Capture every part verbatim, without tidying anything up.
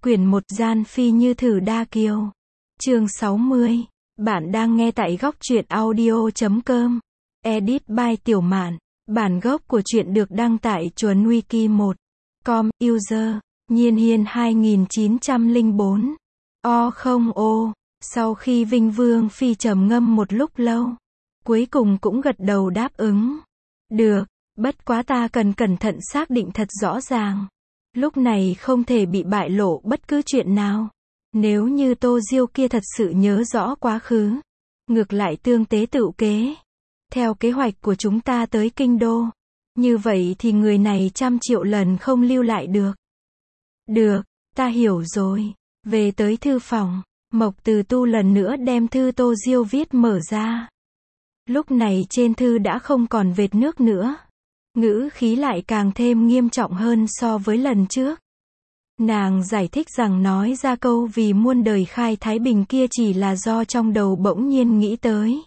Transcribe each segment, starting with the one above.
Quyển một Gian Phi Như Thử Đa Kiều. Chương sáu mươi. Bạn đang nghe tại góc truyện audio chấm com. Edit by Tiểu Mạn. Bản gốc của truyện được đăng tại Chuẩn Wiki một chấm com. User Nhiên Hiên hai nghìn chín trăm lẻ bốn. O không ô. Sau khi Vinh Vương Phi trầm ngâm một lúc lâu, cuối cùng cũng gật đầu đáp ứng. Được, bất quá ta cần cẩn thận xác định thật rõ ràng. Lúc này không thể bị bại lộ bất cứ chuyện nào. Nếu như Tô Diêu kia thật sự nhớ rõ quá khứ, ngược lại tương tế tựu kế, theo kế hoạch của chúng ta tới kinh đô, như vậy thì người này trăm triệu lần không lưu lại được. Được, ta hiểu rồi. Về tới thư phòng, Mộc Từ Tu lần nữa đem thư Tô Diêu viết mở ra. Lúc này trên thư đã không còn vệt nước nữa. Ngữ khí lại càng thêm nghiêm trọng hơn so với lần trước. Nàng giải thích rằng nói ra câu vì muôn đời khai thái bình kia chỉ là do trong đầu bỗng nhiên nghĩ tới.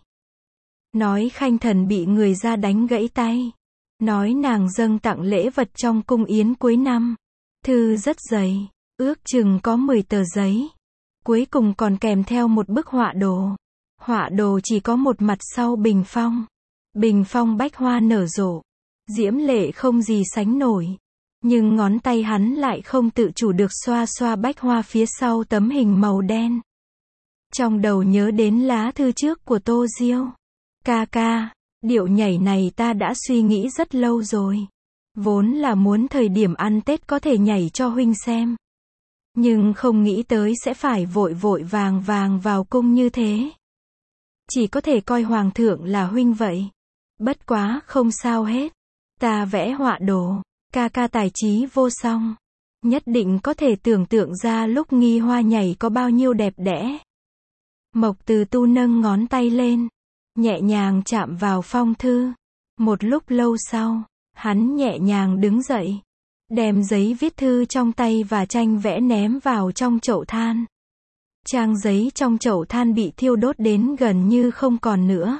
Nói Khanh Thần bị người ra đánh gãy tay. Nói nàng dâng tặng lễ vật trong cung yến cuối năm. Thư rất dày, ước chừng có mười tờ giấy. Cuối cùng còn kèm theo một bức họa đồ. Họa đồ chỉ có một mặt sau bình phong. Bình phong bách hoa nở rộ, diễm lệ không gì sánh nổi. Nhưng ngón tay hắn lại không tự chủ được xoa xoa bách hoa phía sau tấm hình màu đen. Trong đầu nhớ đến lá thư trước của Tô Diêu. Ca ca, điệu nhảy này ta đã suy nghĩ rất lâu rồi. Vốn là muốn thời điểm ăn Tết có thể nhảy cho huynh xem. Nhưng không nghĩ tới sẽ phải vội vội vàng vàng vào cung như thế. Chỉ có thể coi hoàng thượng là huynh vậy. Bất quá không sao hết. Ta vẽ họa đồ, ca ca tài trí vô song. Nhất định có thể tưởng tượng ra lúc Nghi Hoa nhảy có bao nhiêu đẹp đẽ. Mộc Từ Tu nâng ngón tay lên, nhẹ nhàng chạm vào phong thư. Một lúc lâu sau, hắn nhẹ nhàng đứng dậy, đem giấy viết thư trong tay và tranh vẽ ném vào trong chậu than. Trang giấy trong chậu than bị thiêu đốt đến gần như không còn nữa.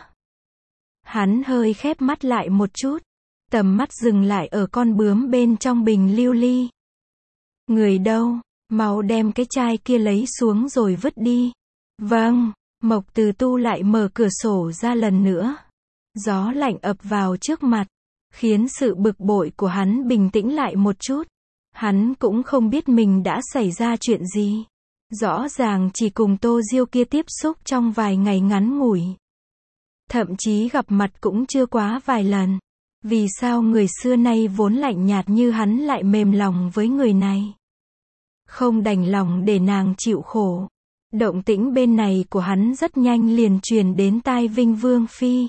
Hắn hơi khép mắt lại một chút, tầm mắt dừng lại ở con bướm bên trong bình lưu ly. Người đâu, mau đem cái chai kia lấy xuống rồi vứt đi. Vâng. Mộc Từ Tu lại mở cửa sổ ra lần nữa. Gió lạnh ập vào trước mặt, khiến sự bực bội của hắn bình tĩnh lại một chút. Hắn cũng không biết mình đã xảy ra chuyện gì. Rõ ràng chỉ cùng Tô Diêu kia tiếp xúc trong vài ngày ngắn ngủi. Thậm chí gặp mặt cũng chưa quá vài lần. Vì sao người xưa nay vốn lạnh nhạt như hắn lại mềm lòng với người này? Không đành lòng để nàng chịu khổ. Động tĩnh bên này của hắn rất nhanh liền truyền đến tai Vinh Vương Phi.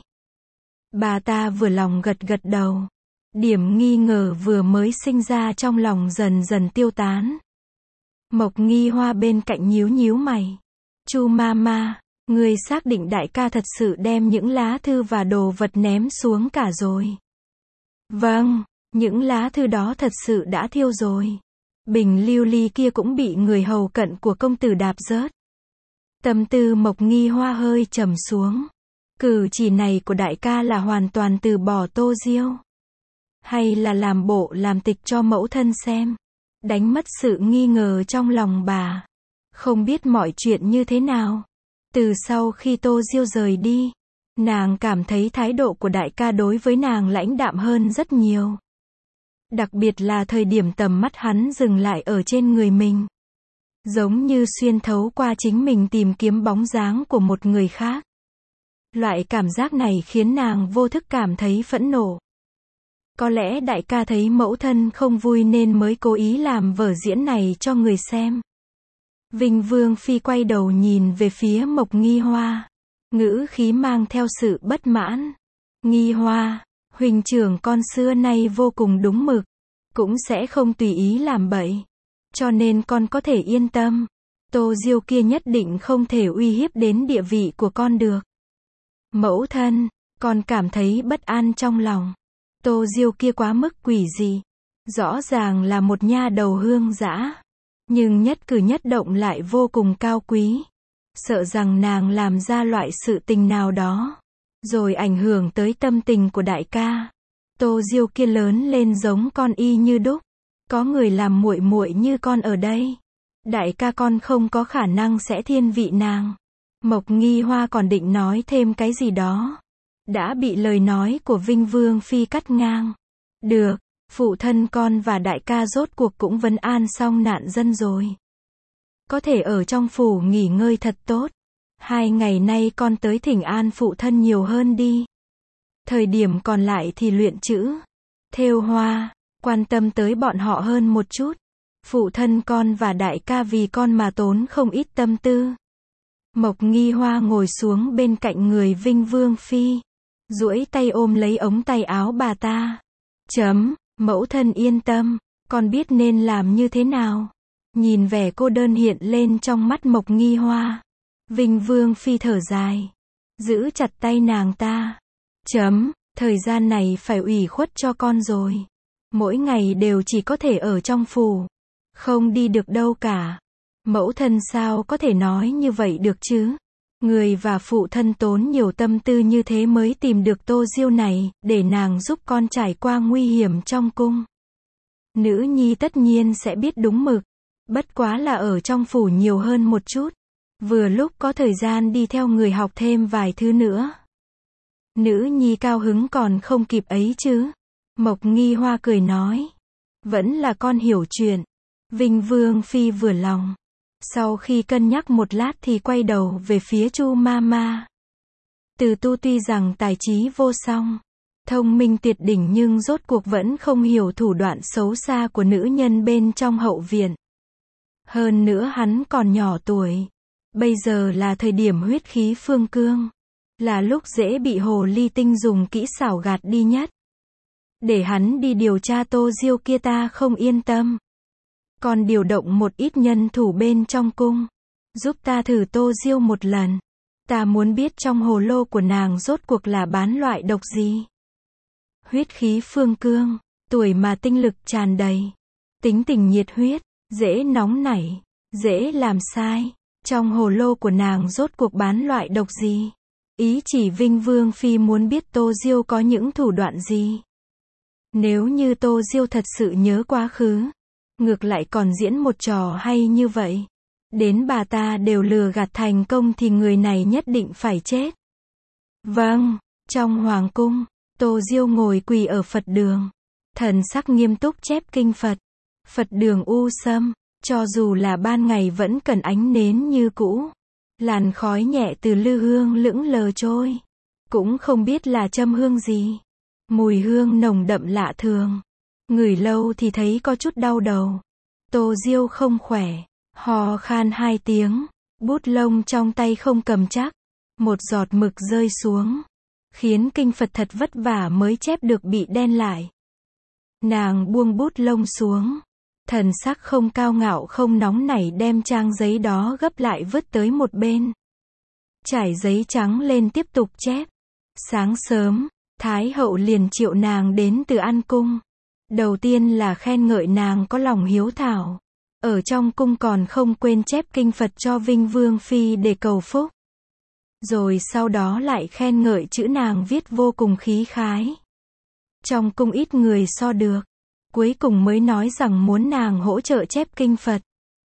Bà ta vừa lòng gật gật đầu. Điểm nghi ngờ vừa mới sinh ra trong lòng dần dần tiêu tán. Mộc Nghi Hoa bên cạnh nhíu nhíu mày. Chu Mama, người xác định đại ca thật sự đem những lá thư và đồ vật ném xuống cả rồi? Vâng, những lá thư đó thật sự đã thiêu rồi. Bình lưu ly kia cũng bị người hầu cận của công tử đạp rớt. Tâm tư Mộc Nghi Hoa hơi trầm xuống. Cử chỉ này của đại ca là hoàn toàn từ bỏ Tô Diêu? Hay là làm bộ làm tịch cho mẫu thân xem? Đánh mất sự nghi ngờ trong lòng bà. Không biết mọi chuyện như thế nào. Từ sau khi Tô Diêu rời đi, nàng cảm thấy thái độ của đại ca đối với nàng lãnh đạm hơn rất nhiều. Đặc biệt là thời điểm tầm mắt hắn dừng lại ở trên người mình. Giống như xuyên thấu qua chính mình tìm kiếm bóng dáng của một người khác. Loại cảm giác này khiến nàng vô thức cảm thấy phẫn nộ. Có lẽ đại ca thấy mẫu thân không vui nên mới cố ý làm vở diễn này cho người xem. Vinh Vương Phi quay đầu nhìn về phía Mộc Nghi Hoa. Ngữ khí mang theo sự bất mãn. Nghi Hoa, huynh trưởng con xưa nay vô cùng đúng mực. Cũng sẽ không tùy ý làm bậy. Cho nên con có thể yên tâm. Tô Diêu kia nhất định không thể uy hiếp đến địa vị của con được. Mẫu thân, con cảm thấy bất an trong lòng. Tô Diêu kia quá mức quỷ dị. Rõ ràng là một nha đầu hương dã. Nhưng nhất cử nhất động lại vô cùng cao quý. Sợ rằng nàng làm ra loại sự tình nào đó, rồi ảnh hưởng tới tâm tình của đại ca. Tô Diêu kia lớn lên giống con y như đúc. Có người làm muội muội như con ở đây. Đại ca con không có khả năng sẽ thiên vị nàng. Mộc Nghi Hoa còn định nói thêm cái gì đó. Đã bị lời nói của Vinh Vương Phi cắt ngang. Được, phụ thân con và đại ca rốt cuộc cũng vấn an xong nạn dân rồi. Có thể ở trong phủ nghỉ ngơi thật tốt. Hai ngày nay con tới thỉnh an phụ thân nhiều hơn đi. Thời điểm còn lại thì luyện chữ, thêu hoa, quan tâm tới bọn họ hơn một chút. Phụ thân con và đại ca vì con mà tốn không ít tâm tư. Mộc Nghi Hoa ngồi xuống bên cạnh người Vinh Vương Phi, duỗi tay ôm lấy ống tay áo bà ta. Chấm, mẫu thân yên tâm, con biết nên làm như thế nào. Nhìn vẻ cô đơn hiện lên trong mắt Mộc Nghi Hoa, Vinh Vương Phi thở dài, giữ chặt tay nàng ta. Chấm, thời gian này phải ủy khuất cho con rồi. Mỗi ngày đều chỉ có thể ở trong phủ, không đi được đâu cả. Mẫu thân sao có thể nói như vậy được chứ? Người và phụ thân tốn nhiều tâm tư như thế mới tìm được Tô Diêu này, để nàng giúp con trải qua nguy hiểm trong cung. Nữ nhi tất nhiên sẽ biết đúng mực. Bất quá là ở trong phủ nhiều hơn một chút. Vừa lúc có thời gian đi theo người học thêm vài thứ nữa. Nữ nhi cao hứng còn không kịp ấy chứ. Mộc Nghi Hoa cười nói. Vẫn là con hiểu chuyện. Vinh Vương Phi vừa lòng. Sau khi cân nhắc một lát thì quay đầu về phía Chu Mama. Từ Tu tuy rằng tài trí vô song, thông minh tuyệt đỉnh nhưng rốt cuộc vẫn không hiểu thủ đoạn xấu xa của nữ nhân bên trong hậu viện. Hơn nữa hắn còn nhỏ tuổi. Bây giờ là thời điểm huyết khí phương cương. Là lúc dễ bị hồ ly tinh dùng kỹ xảo gạt đi nhất. Để hắn đi điều tra Tô Diêu kia ta không yên tâm. Còn điều động một ít nhân thủ bên trong cung. Giúp ta thử Tô Diêu một lần. Ta muốn biết trong hồ lô của nàng rốt cuộc là bán loại độc gì. Huyết khí phương cương. Tuổi mà tinh lực tràn đầy. Tính tình nhiệt huyết. Dễ nóng nảy. Dễ làm sai. Trong hồ lô của nàng rốt cuộc bán loại độc gì. Ý chỉ Vinh Vương Phi muốn biết Tô Diêu có những thủ đoạn gì. Nếu như Tô Diêu thật sự nhớ quá khứ, ngược lại còn diễn một trò hay như vậy, đến bà ta đều lừa gạt thành công thì người này nhất định phải chết. Vâng, trong hoàng cung, Tô Diêu ngồi quỳ ở Phật đường, thần sắc nghiêm túc chép kinh Phật. Phật đường u sâm, cho dù là ban ngày vẫn cần ánh nến như cũ. Làn khói nhẹ từ lư hương lững lờ trôi. Cũng không biết là châm hương gì. Mùi hương nồng đậm lạ thường. Ngửi lâu thì thấy có chút đau đầu. Tô Diêu không khỏe. Hò khan hai tiếng. Bút lông trong tay không cầm chắc. Một giọt mực rơi xuống. Khiến kinh Phật thật vất vả mới chép được bị đen lại. Nàng buông bút lông xuống. Thần sắc không cao ngạo không nóng nảy đem trang giấy đó gấp lại vứt tới một bên. Trải giấy trắng lên tiếp tục chép. Sáng sớm, Thái hậu liền triệu nàng đến từ An Cung. Đầu tiên là khen ngợi nàng có lòng hiếu thảo. Ở trong cung còn không quên chép kinh Phật cho Vinh Vương Phi để cầu phúc. Rồi sau đó lại khen ngợi chữ nàng viết vô cùng khí khái. Trong cung ít người so được. Cuối cùng mới nói rằng muốn nàng hỗ trợ chép kinh Phật.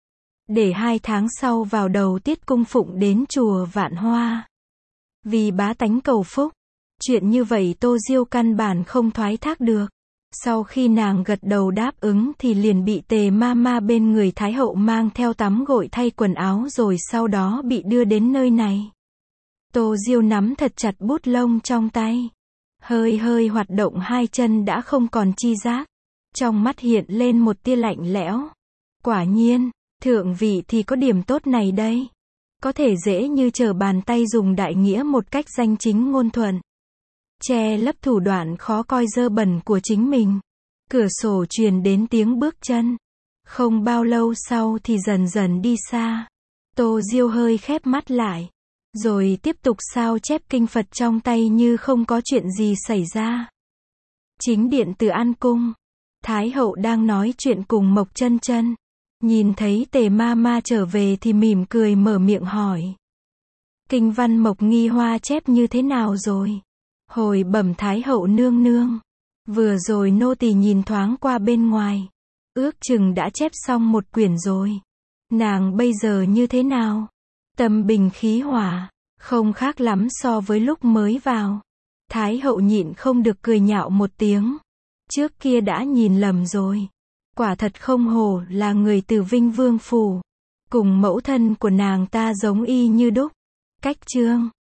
Để hai tháng sau vào đầu tiết cung phụng đến chùa Vạn Hoa. Vì bá tánh cầu phúc. Chuyện như vậy Tô Diêu căn bản không thoái thác được. Sau khi nàng gật đầu đáp ứng thì liền bị Tề Mama bên người Thái hậu mang theo tắm gội thay quần áo rồi sau đó bị đưa đến nơi này. Tô Diêu nắm thật chặt bút lông trong tay. Hơi hơi hoạt động hai chân đã không còn chi giác. Trong mắt hiện lên một tia lạnh lẽo. Quả nhiên, thượng vị thì có điểm tốt này đây. Có thể dễ như trở bàn tay dùng đại nghĩa một cách danh chính ngôn thuận. Che lấp thủ đoạn khó coi dơ bẩn của chính mình. Cửa sổ truyền đến tiếng bước chân. Không bao lâu sau thì dần dần đi xa. Tô Diêu hơi khép mắt lại. Rồi tiếp tục sao chép kinh Phật trong tay như không có chuyện gì xảy ra. Chính điện từ An Cung. Thái hậu đang nói chuyện cùng Mộc Chân Chân. Nhìn thấy Tề Mama trở về thì mỉm cười mở miệng hỏi. Kinh văn Mộc Nghi Hoa chép như thế nào rồi? Hồi bẩm Thái hậu nương nương. Vừa rồi nô tỳ nhìn thoáng qua bên ngoài. Ước chừng đã chép xong một quyển rồi. Nàng bây giờ như thế nào? Tâm bình khí hỏa, không khác lắm so với lúc mới vào. Thái hậu nhịn không được cười nhạo một tiếng. Trước kia đã nhìn lầm rồi. Quả thật không hổ là người từ Vinh Vương Phủ. Cùng mẫu thân của nàng ta giống y như đúc. Cách chương